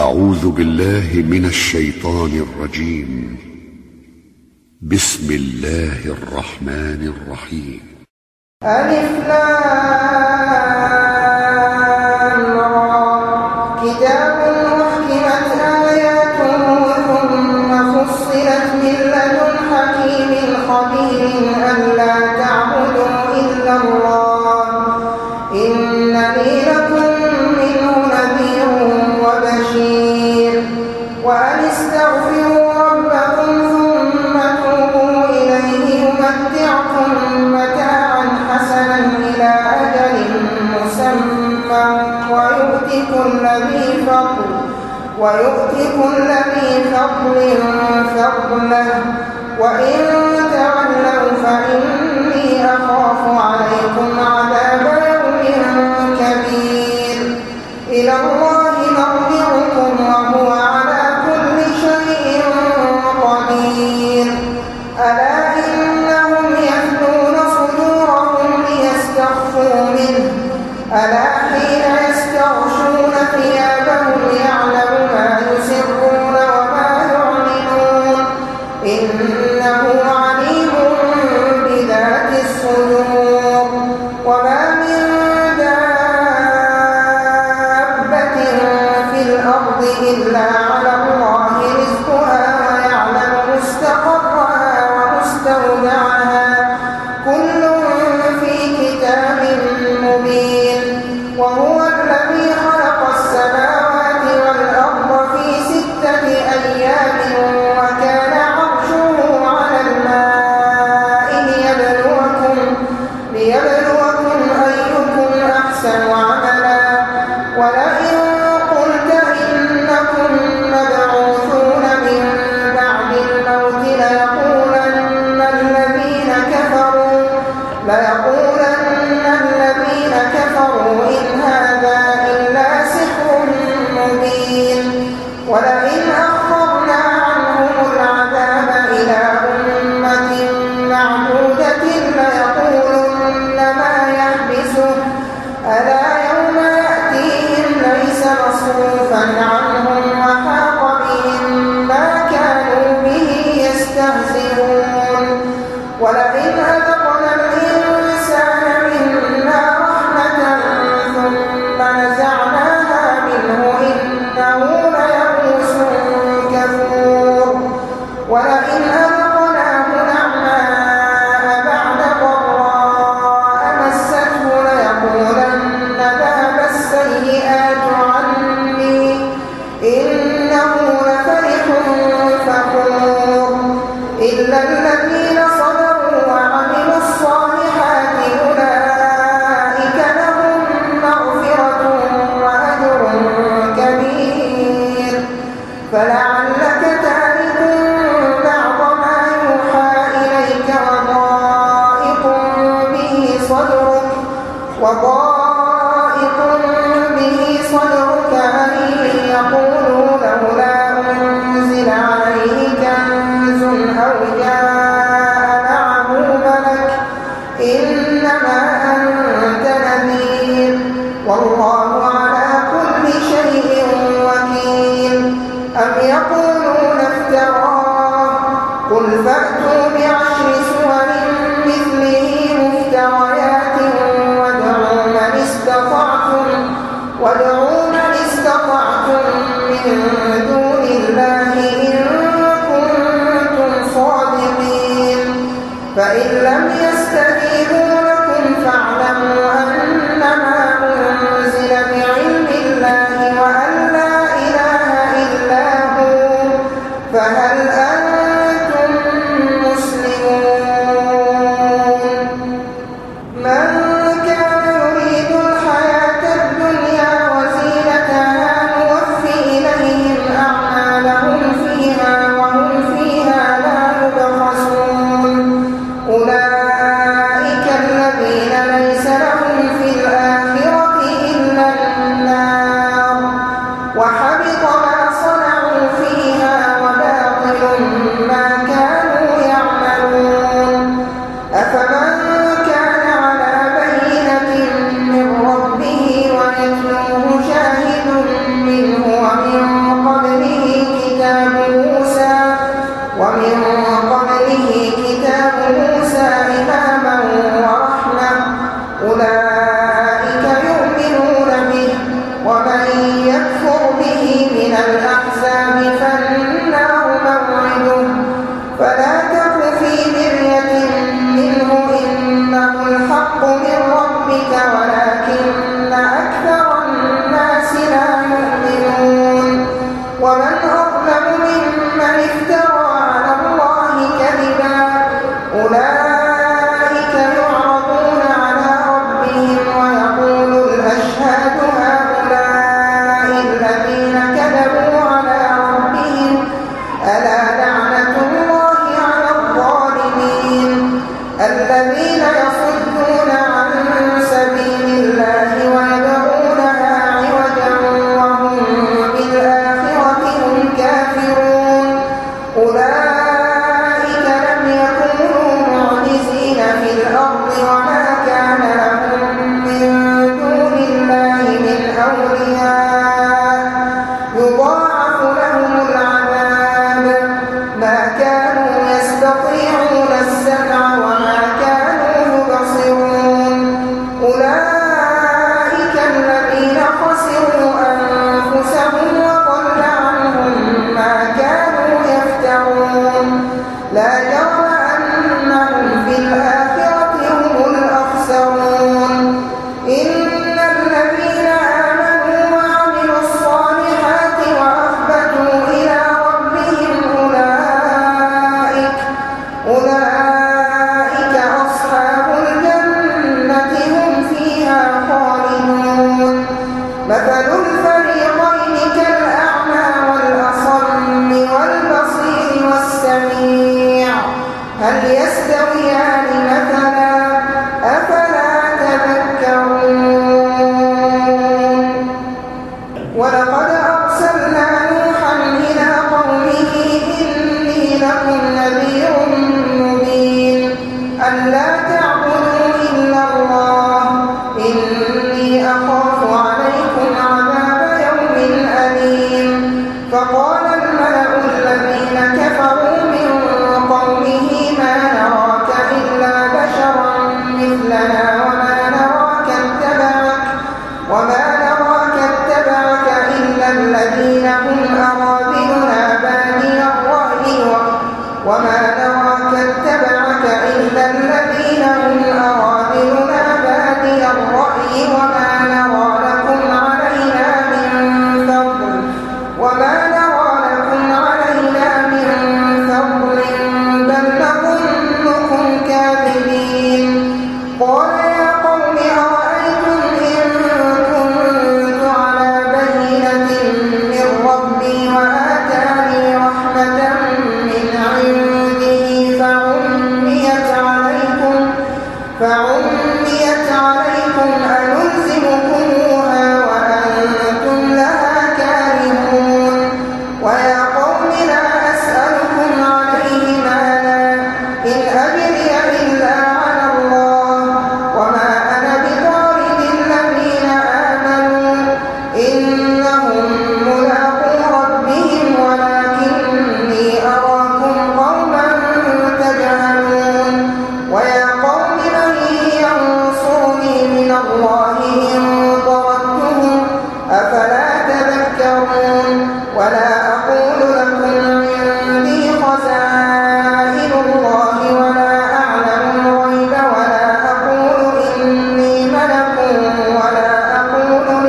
أعوذ بالله من الشيطان الرجيم. بسم الله الرحمن الرحيم. ألف لام را كتاب أحكمت آياته ثم فصلت من لدن حكيم خبير ألا تعبدوا إلا الله إنني لكم منه نذير وبشير وأن استغفروا ربكم ثم توبوا إليه يمتعكم متاعا حسنا إلى أجل مسمى ويؤتي كل ذي فضل فضله وإن تولوا فإني أخاف عليكم عذاب يوم كبير إلى الله مرجعكم وهو على كل شيء قدير ألا إنهم يثنون صدورهم ليستخفوا منه ألا حين يستغشون ثيابهم يعلم ما يسرون وما يعلنون إنه عليم بذات الصدور وما من دابة في الأرض إلا على الله رزقها ويعلم مستقرها ومستودعها كل في كتاب مبين وهو الذي خلق السماوات والأرض في 6 أيام وكان عرشه على الماء ليبلوكم أيكم أحسن عملا ولئن قلت إنكم مبعوثون من بعد الموت ليقولن الذين كفروا إن هذا إلا سحر مبين ولئن أخرنا عنهم العذاب إلى أمة معدودة ليقولن ما يحبسه ألا يوم يأتيهم ليس مصروفا عنهم وحاق بهم ما كانوا به يستهزئون ولئن أذقنا الإنسان منا رحمة ثم نزعناها منه إنه ليئوس كفور ولئن أذقناه نعماء بعد ضراء مسته ليقولن ذهب السيئات عني إنه لفرح فخور إلا الذين صبروا وعملوا الصالحات أولئك لهم مغفرة وأجر كبير فلعلك تارك بعض ما يوحى إليك وضائق به صدرك أن يقولوا لولا أنزل عليه كنز أو جاء معه ملك إنما أنت نذير والله على كل شيء وكيل أم يقولون افتراه قل فأتوا بعشر سور مثله مفتريات وادعوا من استطعتم من دون الله إن كنتم صادقين فإن لم يستجيبوا لكم فاعلموا أنما أنزل بعلم الله وأن لا إله إلا هو فهل أنتم مسلمون من كان يريد الحياة الدنيا وزينتها نوفي إليهم أعمالهم فيها وهم فيها لا يبخسون أولئك الذين ليس لهم في الآخرة إلا النار وحبط ما صنعوا فيها وباطل ما كانوا يعملون أفمن كان على بينة من ربه ويتلوه شاهد منه ومن يضاعف لهم العذاب ما كانوا يستطيعون السمع وما كانوا مبصرون أولئك الذين خسروا أنفسهم وضل عنهم ما كانوا يفترون لا جرم أنهم في الآخرة هم الأخسرون إن الذين آمنوا وعملوا الصالحات وأخبتوا إلى ربهم أولئك أصحاب الجنة هم فيها خالدون مثل الفريقين كالأعمى والأصم والبصير والسميع هل يستويان مثلا أفلا تذكرون ولقد أرسلنا نوحا إلى قومه إني لكم نذير مبين ألا تعبدوا إلا الله إني أخاف عليكم عذاب يوم أليم فقال الملأ الذين كفروا من قومه ما نراك إلا بشرا مثلنا وما نراك اتبعك إلا الذين هم أراذلنا بادي الرأي وما نراك اتبعك إلا الذين هم أراذلنا بادي الرأي وما نرى لكم علينا من فضل بل نظنكم كاذبين قال يا قوم أرأيتم إن كنت على بينة من ربي وآتاني رحمة من عنده فعميت عليكم أنلزمكموها وأنتم لها كارهون ويا قوم لا أسألكم عليه مالا إن أجري إلا على الله وما أنا بطارد الذين آمنوا إنهم ملاقو ربهم ولكني أراكم قوما تجهلون ويا قوم من ينصرني من الله إن طردتهم أفلا تذكرون ولا أقول لكم عندي خزائن الله ولا أعلم الغيب ولا أقول إني ملك ولا أقول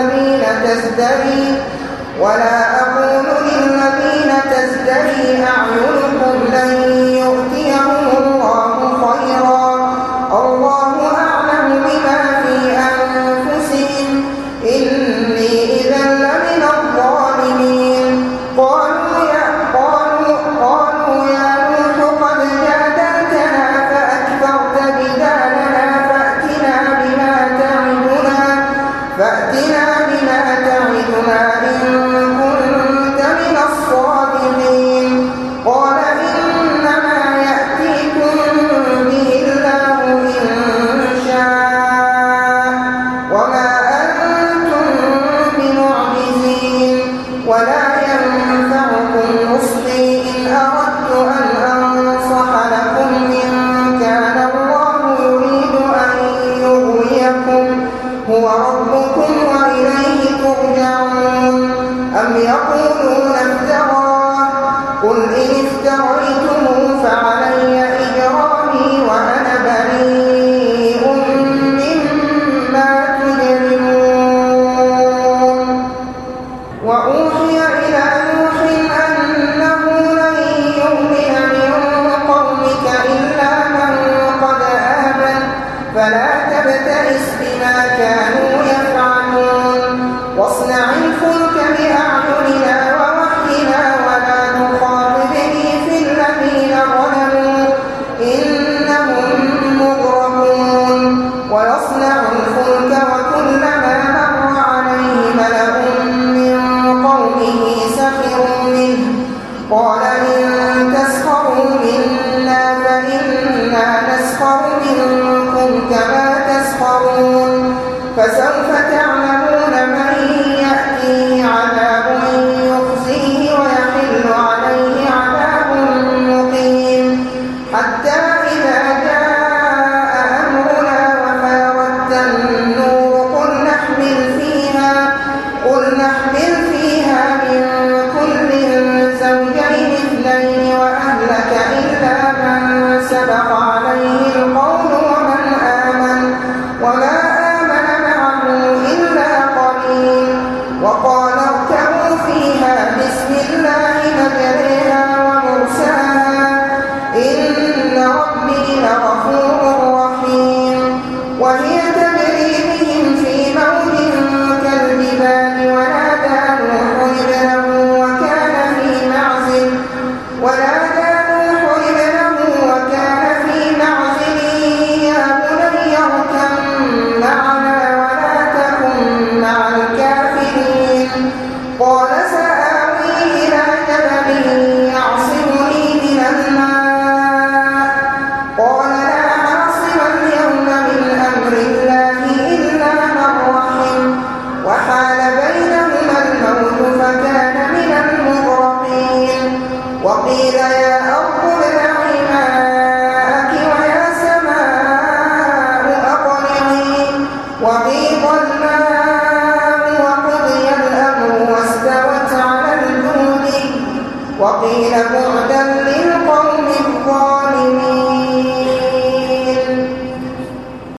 للذين تزدري أعينكم لن يؤتيهم الله خيرا الله أعلم بما في أنفسهم إني إذا لمن الظالمين قالوا يا نوح قد جادلتنا فأكثرت جدالنا فأتنا بما تعدنا إن كنت من الصادقين قال إنما يأتيكم به الله إن شاء وما أنتم بمعجزين ولا ينفعكم نصحي إن أردت أن أنصح لكم إن كان الله يريد أن يغويكم هو ربكم وإليه ترجعون أم يقولون افتراه قل إن افتريته فعلي إجرامي وأنا بريء مما تجرمون وأوحي إلى نوح أنه لن يؤمن من قومك إلا من قد آمن فلا تبتئس بما كانوا يفعلون واصنع الفلك بأعيننا ووحينا ولا تخاطبني في الذين ظلموا إنهم مغرقون ويصنع الفلك وكلما مر عليه ملأ من قومه سخروا منه قال إن تسخروا منا فإنا نسخر منكم كما تسخرون فسوف تعلمون من يأتيه عذاب وغيظ الماء